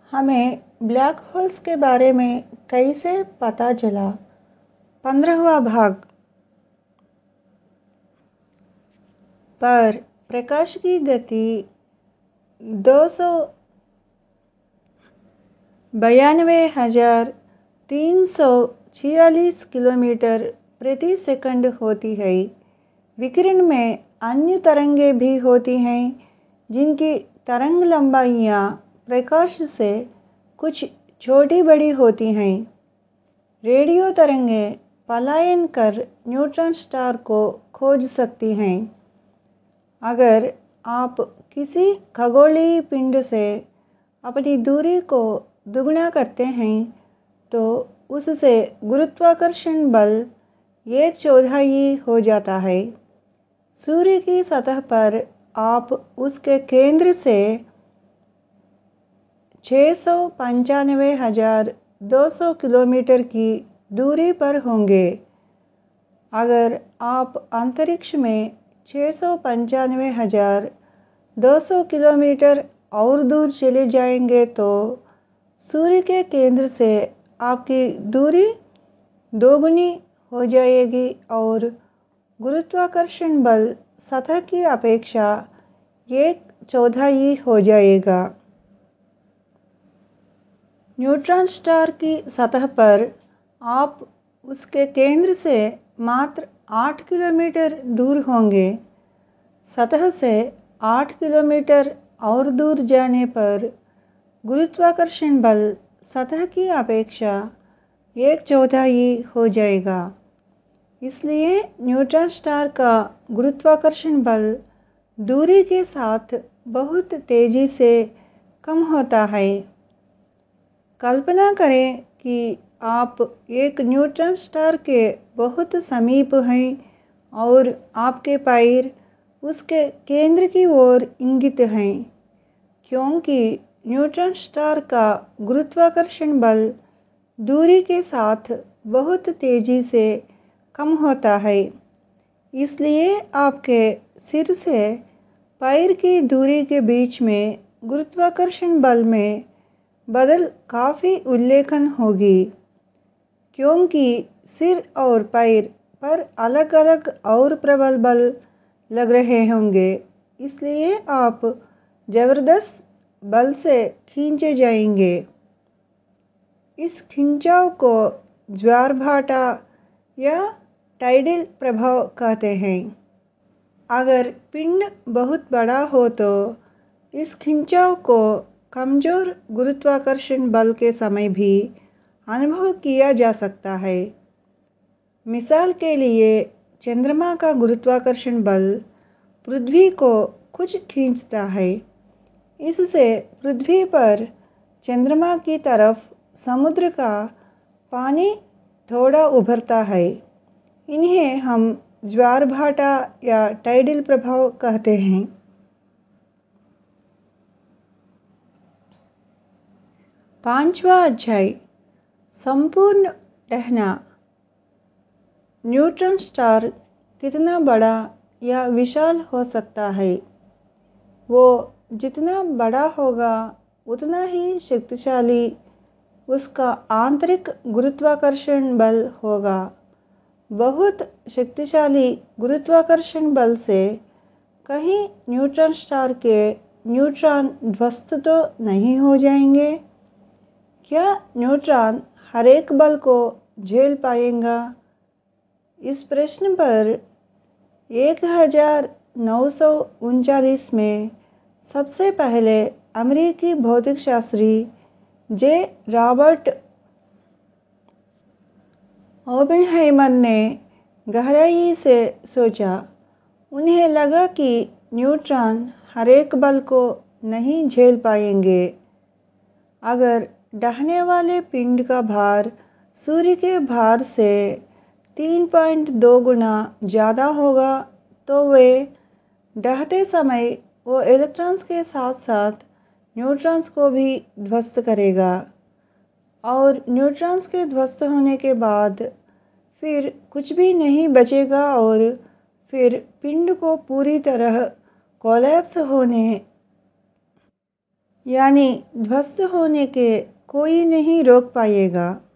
हमें black holes के बारे में कैसे पता चला? 15वां भाग। पर प्रकाश की गति 292,346 किलोमीटर प्रति सेकंड होती है। विकिरण में अन्य तरंगें भी होती हैं जिनकी तरंग लंबाइयाँ प्रकाश से कुछ छोटी बड़ी होती हैं। रेडियो तरंगें पलायन कर न्यूट्रॉन स्टार को खोज सकती हैं। अगर आप किसी खगोलीय पिंड से अपनी दूरी को दुगना करते हैं तो उससे गुरुत्वाकर्षण बल 1/4 हो जाता है। सूर्य की सतह पर आप उसके केंद्र से 695,200 किलोमीटर की दूरी पर होंगे। अगर आप अंतरिक्ष में 695,200 किलोमीटर और दूर चले जाएंगे तो सूर्य के केंद्र से आपकी दूरी दोगुनी हो जाएगी और गुरुत्वाकर्षण बल सतह की अपेक्षा 1/4 हो जाएगा। न्यूट्रॉन स्टार की सतह पर आप उसके केंद्र से मात्र 8 किलोमीटर दूर होंगे। सतह से 8 किलोमीटर और दूर जाने पर गुरुत्वाकर्षण बल सतह की अपेक्षा 1/4 हो जाएगा। इसलिए न्यूट्रॉन स्टार का गुरुत्वाकर्षण बल दूरी के साथ बहुत तेजी से कम होता है। कल्पना करें कि आप एक न्यूट्रॉन स्टार के बहुत समीप हैं और आपके पैर उसके केंद्र की ओर इंगित हैं, क्योंकि न्यूट्रॉन स्टार का गुरुत्वाकर्षण बल दूरी के साथ बहुत तेजी से कम होता है। इसलिए आपके सिर से पैर की दूरी के बीच में गुरुत्वाकर्षण बल में बदल काफ़ी उल्लेखन होगी, क्योंकि सिर और पैर पर अलग अलग और प्रबल बल लग रहे होंगे। इसलिए आप ज़बरदस्त बल से खींचे जाएंगे। इस खिंचाव को ज्वारभाटा या टाइडल प्रभाव कहते हैं। अगर पिंड बहुत बड़ा हो तो इस खिंचाव को कमजोर गुरुत्वाकर्षण बल के समय भी अनुभव किया जा सकता है। मिसाल के लिए चंद्रमा का गुरुत्वाकर्षण बल पृथ्वी को कुछ खींचता है। इससे पृथ्वी पर चंद्रमा की तरफ समुद्र का पानी थोड़ा उभरता है। इन्हें हम ज्वारभाटा या टाइडल प्रभाव कहते हैं। 5वां अध्याय, संपूर्ण टहना। न्यूट्रॉन स्टार कितना बड़ा या विशाल हो सकता है? वो जितना बड़ा होगा उतना ही शक्तिशाली उसका आंतरिक गुरुत्वाकर्षण बल होगा। बहुत शक्तिशाली गुरुत्वाकर्षण बल से कहीं न्यूट्रॉन स्टार के न्यूट्रॉन ध्वस्त तो नहीं हो जाएंगे? क्या न्यूट्रॉन हर एक बल को झेल पाएगा? इस प्रश्न पर 1939 में सबसे पहले अमेरिकी भौतिक शास्त्री जे. रॉबर्ट ओपेनहाइमर ने गहराई से सोचा। उन्हें लगा कि न्यूट्रॉन हर एक बल को नहीं झेल पाएंगे। अगर ढहने वाले पिंड का भार सूर्य के भार से 3.2 गुना ज़्यादा होगा तो वे ढहते समय वो इलेक्ट्रॉन्स के साथ साथ न्यूट्रॉन्स को भी ध्वस्त करेगा और न्यूट्रॉन्स के ध्वस्त होने के बाद फिर कुछ भी नहीं बचेगा और फिर पिंड को पूरी तरह कोलैप्स होने यानी ध्वस्त होने के कोई नहीं रोक पाएगा।